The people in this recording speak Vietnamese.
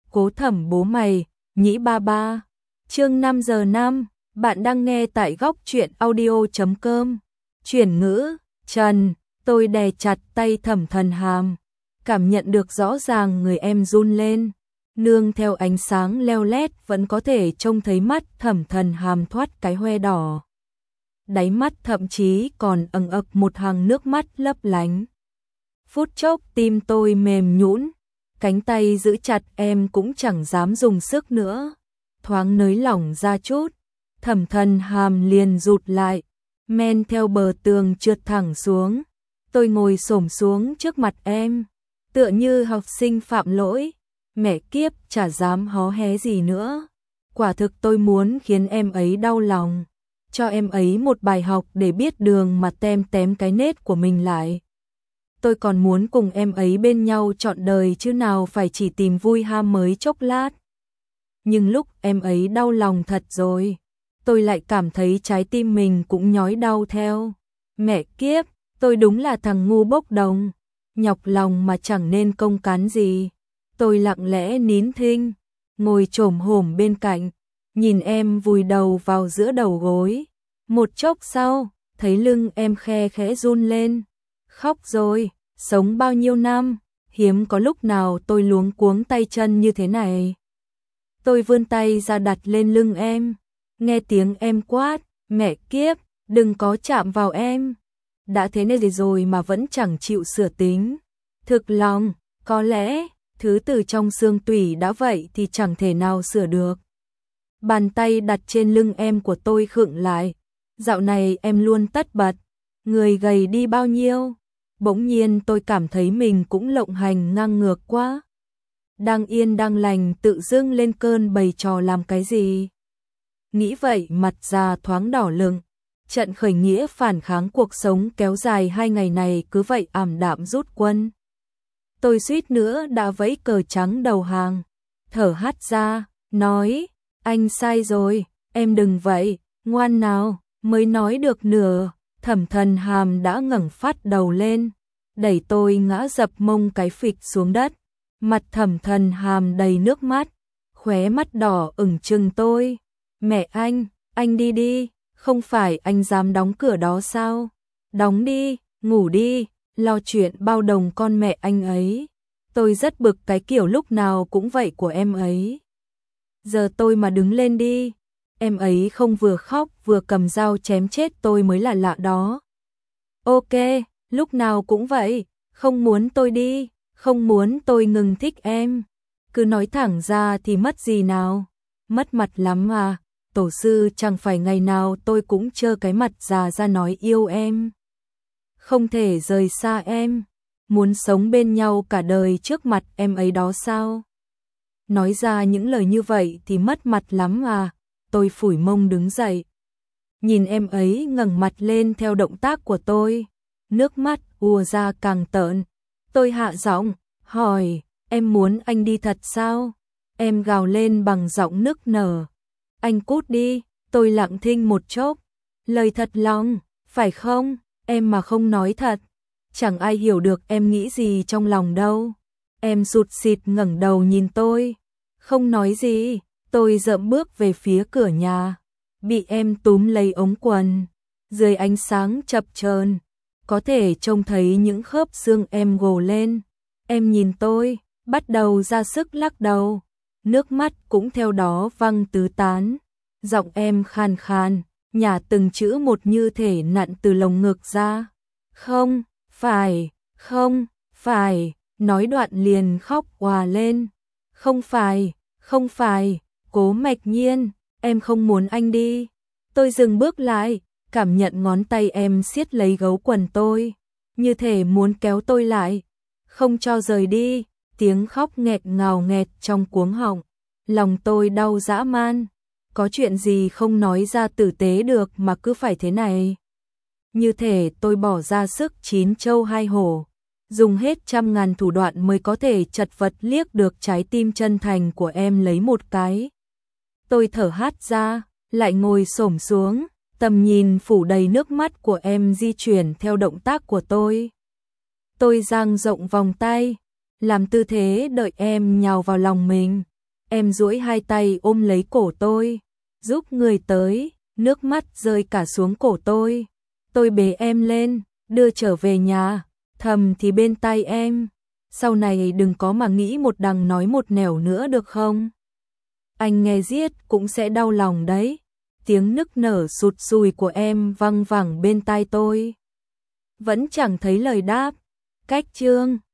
Cố Thẩm bố mày, nhĩ ba ba. Chương 5 giờ 5, bạn đang nghe tại góc truyện audio.com. Chuyển ngữ, Trần, tôi đè chặt tay Thẩm Thần Hàm, cảm nhận được rõ ràng người em run lên. Nương theo ánh sáng leo lét vẫn có thể trông thấy mắt Thẩm Thần Hàm thoát cái hoe đỏ. Đáy mắt thậm chí còn ẩn ực một hàng nước mắt lấp lánh. Phút chốc tim tôi mềm nhũn, cánh tay giữ chặt em cũng chẳng dám dùng sức nữa. Thoáng nới lỏng ra chút, Thẩm Thần Hàm liền rụt lại, men theo bờ tường trượt thẳng xuống. Tôi ngồi xổm xuống trước mặt em, tựa như học sinh phạm lỗi. Mẹ kiếp, chả dám hó hé gì nữa. Quả thực tôi muốn khiến em ấy đau lòng, cho em ấy một bài học để biết đường mà tém cái nết của mình lại. Tôi còn muốn cùng em ấy bên nhau trọn đời chứ nào phải chỉ tìm vui ham mới chốc lát. Nhưng lúc em ấy đau lòng thật rồi, tôi lại cảm thấy trái tim mình cũng nhói đau theo. Mẹ kiếp, tôi đúng là thằng ngu bốc đồng, nhọc lòng mà chẳng nên công cán gì. Tôi lặng lẽ nín thinh, ngồi chồm hổm bên cạnh, nhìn em vùi đầu vào giữa đầu gối. Một chốc sau, thấy lưng em khe khẽ run lên. Khóc rồi, sống bao nhiêu năm, hiếm có lúc nào tôi luống cuống tay chân như thế này. Tôi vươn tay ra đặt lên lưng em, nghe tiếng em quát, mẹ kiếp, đừng có chạm vào em. Đã thế này rồi mà vẫn chẳng chịu sửa tính. Thực lòng, có lẽ, thứ từ trong xương tủy đã vậy thì chẳng thể nào sửa được. Bàn tay đặt trên lưng em của tôi khựng lại. Dạo này em luôn tất bật, người gầy đi bao nhiêu. Bỗng nhiên tôi cảm thấy mình cũng lộng hành ngang ngược quá. Đang yên đang lành tự dưng lên cơn bày trò làm cái gì. Nghĩ vậy mặt già thoáng đỏ lựng. Trận khởi nghĩa phản kháng cuộc sống kéo dài 2 ngày này cứ vậy ảm đạm rút quân. Tôi suýt nữa đã vẫy cờ trắng đầu hàng. Thở hắt ra, nói, anh sai rồi, em đừng vậy, ngoan nào. Mới nói được nửa, Thẩm Thần Hàm đã ngẩng phát đầu lên, đẩy tôi ngã dập mông cái phịch xuống đất. Mặt Thẩm Thần Hàm đầy nước mắt, khóe mắt đỏ ửng trừng tôi. Mẹ anh đi đi, không phải anh dám đóng cửa đó sao? Đóng đi, ngủ đi, lo chuyện bao đồng con mẹ anh ấy. Tôi rất bực cái kiểu lúc nào cũng vậy của em ấy. Giờ tôi mà đứng lên đi, em ấy không vừa khóc vừa cầm dao chém chết tôi mới là lạ đó. Ok, lúc nào cũng vậy, không muốn tôi đi, không muốn tôi ngừng thích em. Cứ nói thẳng ra thì mất gì nào, mất mặt lắm à. Tổ sư chẳng phải ngày nào tôi cũng trơ cái mặt già ra nói yêu em. Không thể rời xa em, muốn sống bên nhau cả đời trước mặt em ấy đó sao? Nói ra những lời như vậy thì mất mặt lắm à. Tôi phủi mông đứng dậy. Nhìn em ấy ngẩng mặt lên theo động tác của tôi. Nước mắt ùa ra càng tợn. Tôi hạ giọng, hỏi, em muốn anh đi thật sao? Em gào lên bằng giọng nức nở. Anh cút đi, tôi lặng thinh một chốc. Lời thật lòng, phải không? Em mà không nói thật, chẳng ai hiểu được em nghĩ gì trong lòng đâu. Em sụt sịt ngẩng đầu nhìn tôi. Không nói gì. Tôi dậm bước về phía cửa nhà, bị em túm lấy ống quần. Dưới ánh sáng chập chờn, có thể trông thấy những khớp xương em gồ lên. Em nhìn tôi, bắt đầu ra sức lắc đầu. Nước mắt cũng theo đó văng tứ tán. Giọng em khàn khàn, nhả từng chữ một như thể nặn từ lồng ngực ra. Không phải, nói đoạn liền khóc òa lên. Không phải. Cố Mạch Nhiên, em không muốn anh đi. Tôi dừng bước lại, cảm nhận ngón tay em siết lấy gấu quần tôi, như thể muốn kéo tôi lại, không cho rời đi. Tiếng khóc nghẹt ngào nghẹt trong cuống họng, lòng tôi đau dã man. Có chuyện gì không nói ra tử tế được mà cứ phải thế này. Như thể tôi bỏ ra sức 9 châu 2 hổ, dùng hết 100.000 thủ đoạn mới có thể chật vật liếc được trái tim chân thành của em lấy một cái. Tôi thở hắt ra, lại ngồi xổm xuống, tầm nhìn phủ đầy nước mắt của em di chuyển theo động tác của tôi. Tôi dang rộng vòng tay, làm tư thế đợi em nhào vào lòng mình. Em duỗi hai tay ôm lấy cổ tôi, giúp người tới, nước mắt rơi cả xuống cổ tôi. Tôi bế em lên, đưa trở về nhà, thầm thì bên tai em. Sau này đừng có mà nghĩ một đằng nói một nẻo nữa được không? Anh nghe giết cũng sẽ đau lòng đấy. Tiếng nức nở sụt sùi của em văng vẳng bên tai tôi. Vẫn chẳng thấy lời đáp. Cách chương